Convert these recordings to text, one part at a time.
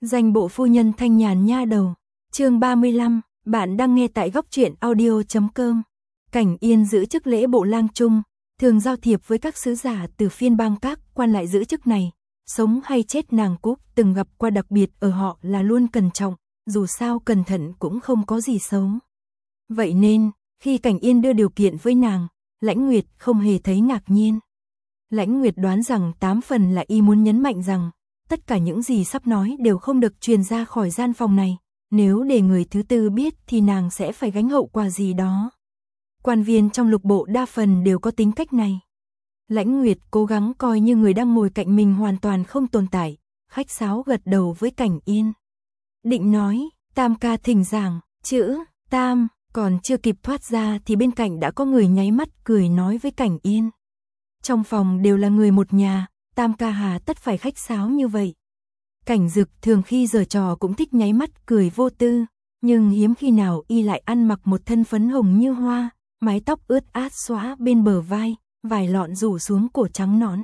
Danh bộ phu nhân thanh nhàn nha đầu. Chương 35, bạn đang nghe tại góc truyện audio.com. Cảnh Yên giữ chức lễ bộ lang trung, thường giao thiệp với các sứ giả từ phiên bang các quan lại giữ chức này. Sống hay chết nàng Cúc từng gặp qua, đặc biệt ở họ là luôn cẩn trọng, dù sao cẩn thận cũng không có gì xấu. Vậy nên, khi Cảnh Yên đưa điều kiện với nàng, Lãnh Nguyệt không hề thấy ngạc nhiên. Lãnh Nguyệt đoán rằng 8 phần là y muốn nhấn mạnh rằng, tất cả những gì sắp nói đều không được truyền ra khỏi gian phòng này, nếu để người thứ tư biết thì nàng sẽ phải gánh hậu quả gì đó. Quan viên trong lục bộ đa phần đều có tính cách này. Lãnh Nguyệt cố gắng coi như người đang ngồi cạnh mình hoàn toàn không tồn tại, khách sáo gật đầu với Cảnh Yên. Định nói, Tam ca thỉnh giảng, chữ Tam, còn chưa kịp thoát ra thì bên cạnh đã có người nháy mắt cười nói với Cảnh Yên. Trong phòng đều là người một nhà, Tam ca hà tất phải khách sáo như vậy. Cảnh Dực thường khi giở trò cũng thích nháy mắt cười vô tư, nhưng hiếm khi nào y lại ăn mặc một thân phấn hồng như hoa, mái tóc ướt át xõa bên bờ vai, vài lọn rủ xuống cổ trắng nõn.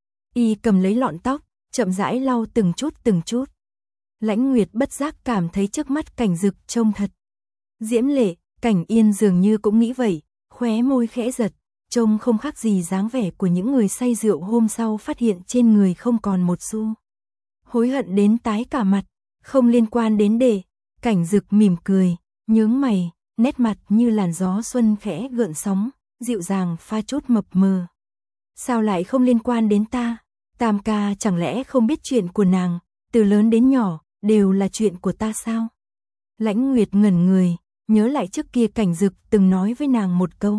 Y cầm lấy lọn tóc, chậm rãi lau từng chút từng chút. Lãnh Nguyệt bất giác cảm thấy trước mắt Cảnh Dực trông thật diễm lệ. Cảnh Yên dường như cũng nghĩ vậy, khóe môi khẽ giật, trông không khác gì dáng vẻ của những người say rượu hôm sau phát hiện trên người không còn một xu. Hối hận đến tái cả mặt, không liên quan đến đề. Cảnh Dực mỉm cười, nhướng mày, nét mặt như làn gió xuân khẽ gợn sóng, dịu dàng pha chút mập mờ. Sao lại không liên quan đến ta? Tam ca chẳng lẽ không biết chuyện của nàng, từ lớn đến nhỏ, đều là chuyện của ta sao? Lãnh Nguyệt ngẩn người, nhớ lại trước kia Cảnh Dực từng nói với nàng một câu.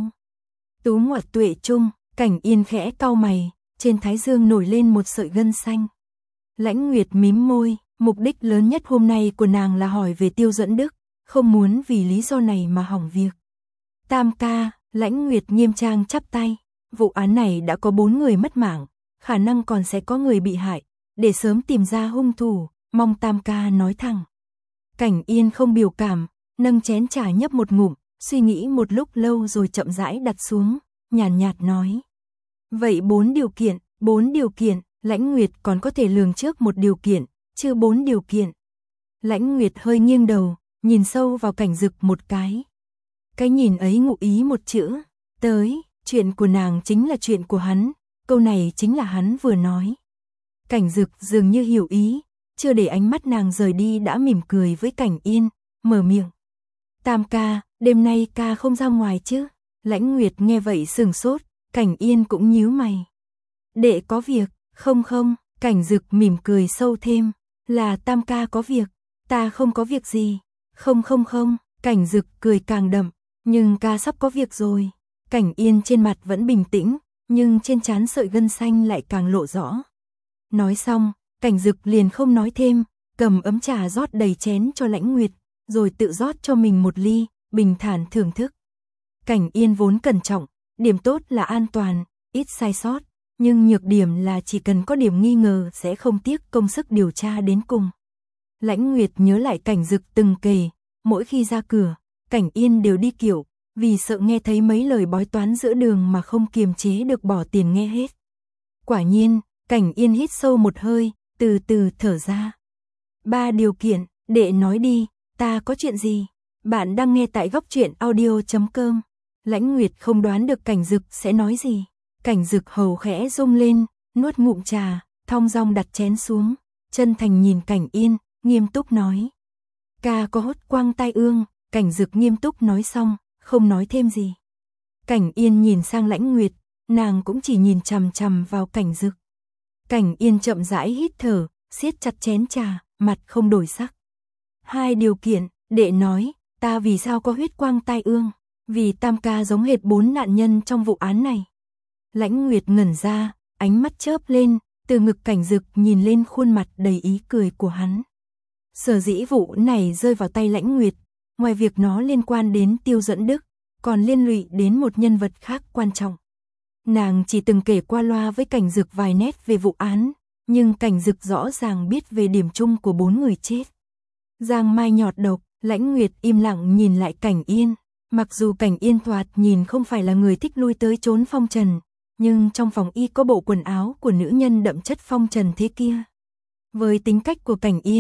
Tú ngoặt tuệ trung, Cảnh Yên khẽ cau mày, trên thái dương nổi lên một sợi gân xanh. Lãnh Nguyệt mím môi, mục đích lớn nhất hôm nay của nàng là hỏi về Tiêu Duẫn Đức, không muốn vì lý do này mà hỏng việc. Tam ca, Lãnh Nguyệt nghiêm trang chắp tay, vụ án này đã có 4 người mất mạng, khả năng còn sẽ có người bị hại, để sớm tìm ra hung thủ, mong Tam ca nói thẳng. Cảnh Yên không biểu cảm, nâng chén trà nhấp một ngụm, suy nghĩ một lúc lâu rồi chậm rãi đặt xuống, nhàn nhạt nói. Vậy 4 điều kiện, Lãnh Nguyệt còn có thể lường trước một điều kiện, chứ 4 điều kiện. Lãnh Nguyệt hơi nghiêng đầu, nhìn sâu vào Cảnh Dực một cái. Cái nhìn ấy ngụ ý một chữ, tới, chuyện của nàng chính là chuyện của hắn, câu này chính là hắn vừa nói. Cảnh Dực dường như hiểu ý, chưa để ánh mắt nàng rời đi đã mỉm cười với Cảnh Yên, mở miệng. Tam ca, đêm nay ca không ra ngoài chứ? Lãnh Nguyệt nghe vậy sừng sốt, Cảnh Yên cũng nhíu mày. Đệ có việc, không, Cảnh Dực mỉm cười sâu thêm, là Tam ca có việc, ta không có việc gì. Không, Cảnh Dực cười càng đậm, nhưng ca sắp có việc rồi. Cảnh Yên trên mặt vẫn bình tĩnh, nhưng trên trán sợi gân xanh lại càng lộ rõ. Nói xong, Cảnh Dực liền không nói thêm, cầm ấm trà rót đầy chén cho Lãnh Nguyệt, rồi tự rót cho mình một ly, bình thản thưởng thức. Cảnh Yên vốn cẩn trọng, điểm tốt là an toàn, ít sai sót, nhưng nhược điểm là chỉ cần có điểm nghi ngờ sẽ không tiếc công sức điều tra đến cùng. Lãnh Nguyệt nhớ lại Cảnh Dực từng kể, mỗi khi ra cửa, Cảnh Yên đều đi kiểu, vì sợ nghe thấy mấy lời bói toán giữa đường mà không kiềm chế được bỏ tiền nghe hết. Quả nhiên, Cảnh Yên hít sâu một hơi, từ từ thở ra. 3 điều kiện, đệ nói đi, ta có chuyện gì? Bạn đang nghe tại góc truyện audio.com. Lãnh Nguyệt không đoán được Cảnh Dực sẽ nói gì. Cảnh Dực hầu khẽ rung lên, nuốt ngụm trà, thong dong đặt chén xuống, chân thành nhìn Cảnh Yên, nghiêm túc nói. Ca có hốt quang tai ương. Cảnh Dực nghiêm túc nói xong, không nói thêm gì. Cảnh Yên nhìn sang Lãnh Nguyệt, nàng cũng chỉ nhìn chằm chằm vào Cảnh Dực. Cảnh Yên chậm rãi hít thở, siết chặt chén trà, mặt không đổi sắc. 2 điều kiện, đệ nói, ta vì sao có huyết quang tai ương? Vì Tam ca giống hệt 4 nạn nhân trong vụ án này. Lãnh Nguyệt ngẩn ra, ánh mắt chớp lên, từ ngực Cảnh Dực nhìn lên khuôn mặt đầy ý cười của hắn. Sở dĩ vụ này rơi vào tay Lãnh Nguyệt, ngoài việc nó liên quan đến Tiêu Duẫn Đức, còn liên lụy đến một nhân vật khác quan trọng. Nàng chỉ từng kể qua loa với Cảnh Dực vài nét về vụ án, nhưng Cảnh Dực rõ ràng biết về điểm chung của 4 người chết. Giang mai nhọt độc, Lãnh Nguyệt im lặng nhìn lại Cảnh Yên. Mặc dù Cảnh Yên thoạt nhìn không phải là người thích lui tới trốn phong trần, nhưng trong phòng y có bộ quần áo của nữ nhân đậm chất phong trần thế kia. Với tính cách của Cảnh Yên,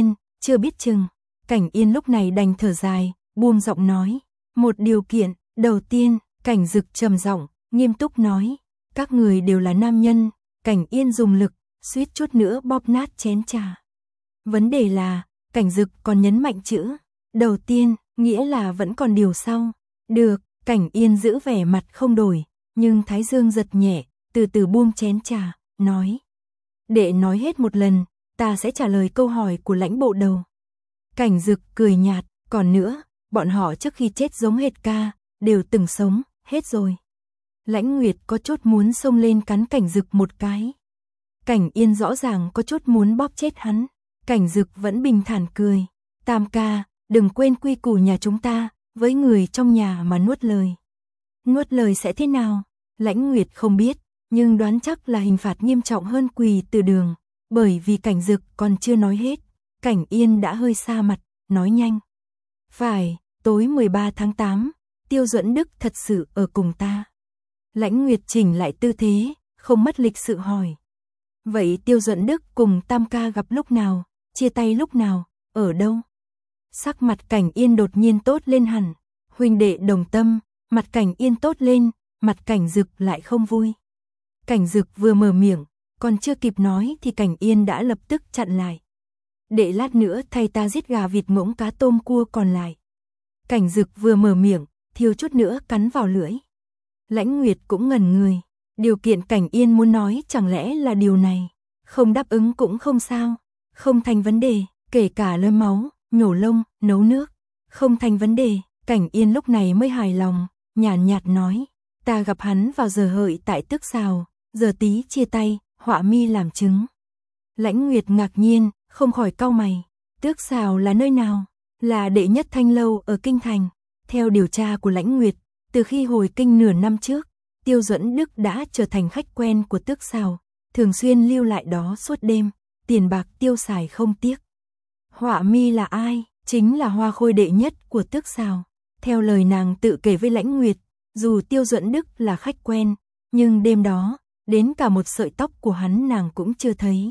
chưa biết chừng. Cảnh Yên lúc này đành thở dài, buông giọng nói, một điều kiện, đầu tiên, Cảnh Dực trầm giọng, nghiêm túc nói, các người đều là nam nhân. Cảnh Yên dùng lực, suýt chút nữa bóp nát chén trà. Vấn đề là, Cảnh Dực còn nhấn mạnh chữ, đầu tiên, nghĩa là vẫn còn điều sau. Được, Cảnh Yên giữ vẻ mặt không đổi, nhưng thái dương giật nhẹ, từ từ buông chén trà, nói. Đệ nói hết một lần, ta sẽ trả lời câu hỏi của lãnh bộ đầu. Cảnh Dực cười nhạt, còn nữa, bọn họ trước khi chết giống hệt ca, đều từng sống, hết rồi. Lãnh Nguyệt có chút muốn xông lên cắn Cảnh Dực một cái. Cảnh Yên rõ ràng có chút muốn bóp chết hắn. Cảnh Dực vẫn bình thản cười. Tam ca, đừng quên quy củ nhà chúng ta, với người trong nhà mà nuốt lời. Nuốt lời sẽ thế nào? Lãnh Nguyệt không biết, nhưng đoán chắc là hình phạt nghiêm trọng hơn quỳ từ đường. Bởi vì Cảnh Dực còn chưa nói hết, Cảnh Yên đã hơi xa mặt, nói nhanh. Phải, tối 13 tháng 8, Tiêu Duẫn Đức thật sự ở cùng ta. Lãnh Nguyệt chỉnh lại tư thế, không mất lịch sự hỏi. Vậy Tiêu Duẫn Đức cùng Tam ca gặp lúc nào, chia tay lúc nào, ở đâu? Sắc mặt Cảnh Yên đột nhiên tốt lên hẳn. Huynh đệ đồng tâm, mặt Cảnh Yên tốt lên, mặt Cảnh Dực lại không vui. Cảnh Dực vừa mở miệng, còn chưa kịp nói thì Cảnh Yên đã lập tức chặn lại. Để lát nữa thay ta giết gà vịt ngỗng cá tôm cua còn lại. Cảnh Dực vừa mở miệng, thiếu chút nữa cắn vào lưỡi. Lãnh Nguyệt cũng ngẩn người. Điều kiện Cảnh Yên muốn nói chẳng lẽ là điều này. Không đáp ứng cũng không sao. Không thành vấn đề, kể cả lôi máu, nhổ lông, nấu nước. Không thành vấn đề, Cảnh Yên lúc này mới hài lòng, nhàn nhạt nói. Ta gặp hắn vào giờ hợi tại Tước Sào, giờ tí chia tay, Họa Mi làm chứng. Lãnh Nguyệt ngạc nhiên, không khỏi cau mày. Tước Sào là nơi nào? Là đệ nhất thanh lâu ở Kinh Thành. Theo điều tra của Lãnh Nguyệt, từ khi hồi kinh nửa năm trước, Tiêu Duẫn Đức đã trở thành khách quen của Tước Sào, thường xuyên lưu lại đó suốt đêm, tiền bạc tiêu xài không tiếc. Họa Mi là ai? Chính là hoa khôi đệ nhất của Tước Sào. Theo lời nàng tự kể với Lãnh Nguyệt, dù Tiêu Duẫn Đức là khách quen, nhưng đêm đó, đến cả một sợi tóc của hắn nàng cũng chưa thấy.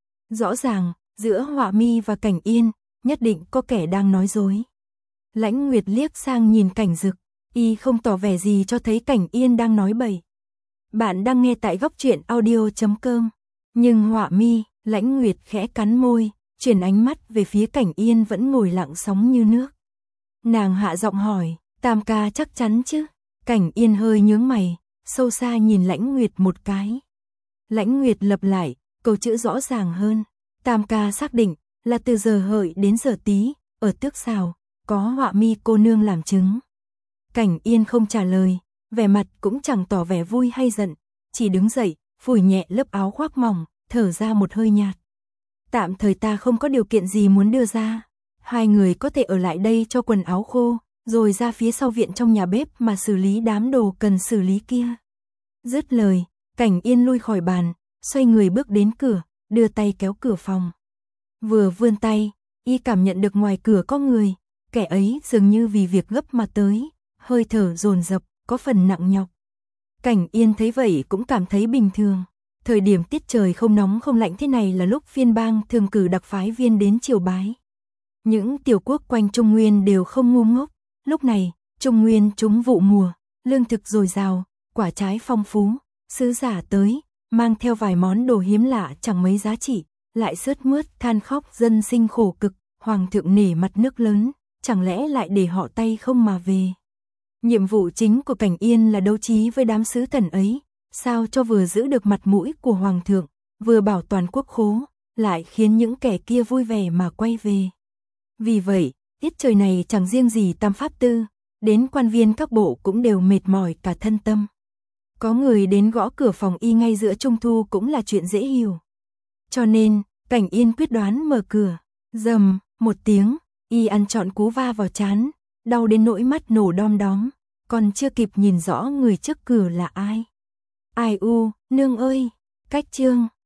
Rõ ràng, giữa Họa Mi và Cảnh Yên, nhất định có kẻ đang nói dối. Lãnh Nguyệt liếc sang nhìn Cảnh Dực, y không tỏ vẻ gì cho thấy Cảnh Yên đang nói bậy. Bạn đang nghe tại góc truyện audio.com. Nhưng Họa Mi, Lãnh Nguyệt khẽ cắn môi, chuyển ánh mắt về phía Cảnh Yên vẫn ngồi lặng sóng như nước. Nàng hạ giọng hỏi, Tam ca chắc chắn chứ? Cảnh Yên hơi nhướng mày, sâu xa nhìn Lãnh Nguyệt một cái. Lãnh Nguyệt lặp lại, câu chữ rõ ràng hơn. Tam ca xác định là từ giờ hợi đến giờ tí, ở Tước Sào, có Họa Mi cô nương làm chứng. Cảnh Yên không trả lời, vẻ mặt cũng chẳng tỏ vẻ vui hay giận, chỉ đứng dậy, phủi nhẹ lớp áo khoác mỏng, thở ra một hơi nhạt. Tạm thời ta không có điều kiện gì muốn đưa ra, hai người có thể ở lại đây cho quần áo khô, rồi ra phía sau viện trong nhà bếp mà xử lý đám đồ cần xử lý kia. Dứt lời, Cảnh Yên lui khỏi bàn, xoay người bước đến cửa, đưa tay kéo cửa phòng. Vừa vươn tay, y cảm nhận được ngoài cửa có người, kẻ ấy dường như vì việc gấp mà tới, hơi thở dồn dập, có phần nặng nhọc. Cảnh Yên thấy vậy cũng cảm thấy bình thường. Thời điểm tiết trời không nóng không lạnh thế này là lúc phiên bang thường cử đặc phái viên đến triều bái. Những tiểu quốc quanh Trung Nguyên đều không ngu ngốc. Lúc này, Trung Nguyên trúng vụ mùa, lương thực dồi dào, quả trái phong phú, sứ giả tới, mang theo vài món đồ hiếm lạ chẳng mấy giá trị, lại sướt mướt than khóc dân sinh khổ cực, hoàng thượng nể mặt nước lớn, chẳng lẽ lại để họ tay không mà về. Nhiệm vụ chính của Cảnh Yên là đấu trí với đám sứ thần ấy, sao cho vừa giữ được mặt mũi của hoàng thượng, vừa bảo toàn quốc khố, lại khiến những kẻ kia vui vẻ mà quay về. Vì vậy, tiết trời này chẳng riêng gì Tam Pháp Tư, đến quan viên các bộ cũng đều mệt mỏi cả thân tâm. Có người đến gõ cửa phòng y ngay giữa Trung Thu cũng là chuyện dễ hiểu. Cho nên, Cảnh Yên quyết đoán mở cửa, rầm, một tiếng, y ăn trọn cú va vào trán, đau đến nỗi mắt nổ đom đóm, còn chưa kịp nhìn rõ người trước cửa là ai. Ai u, nương ơi, cách chương.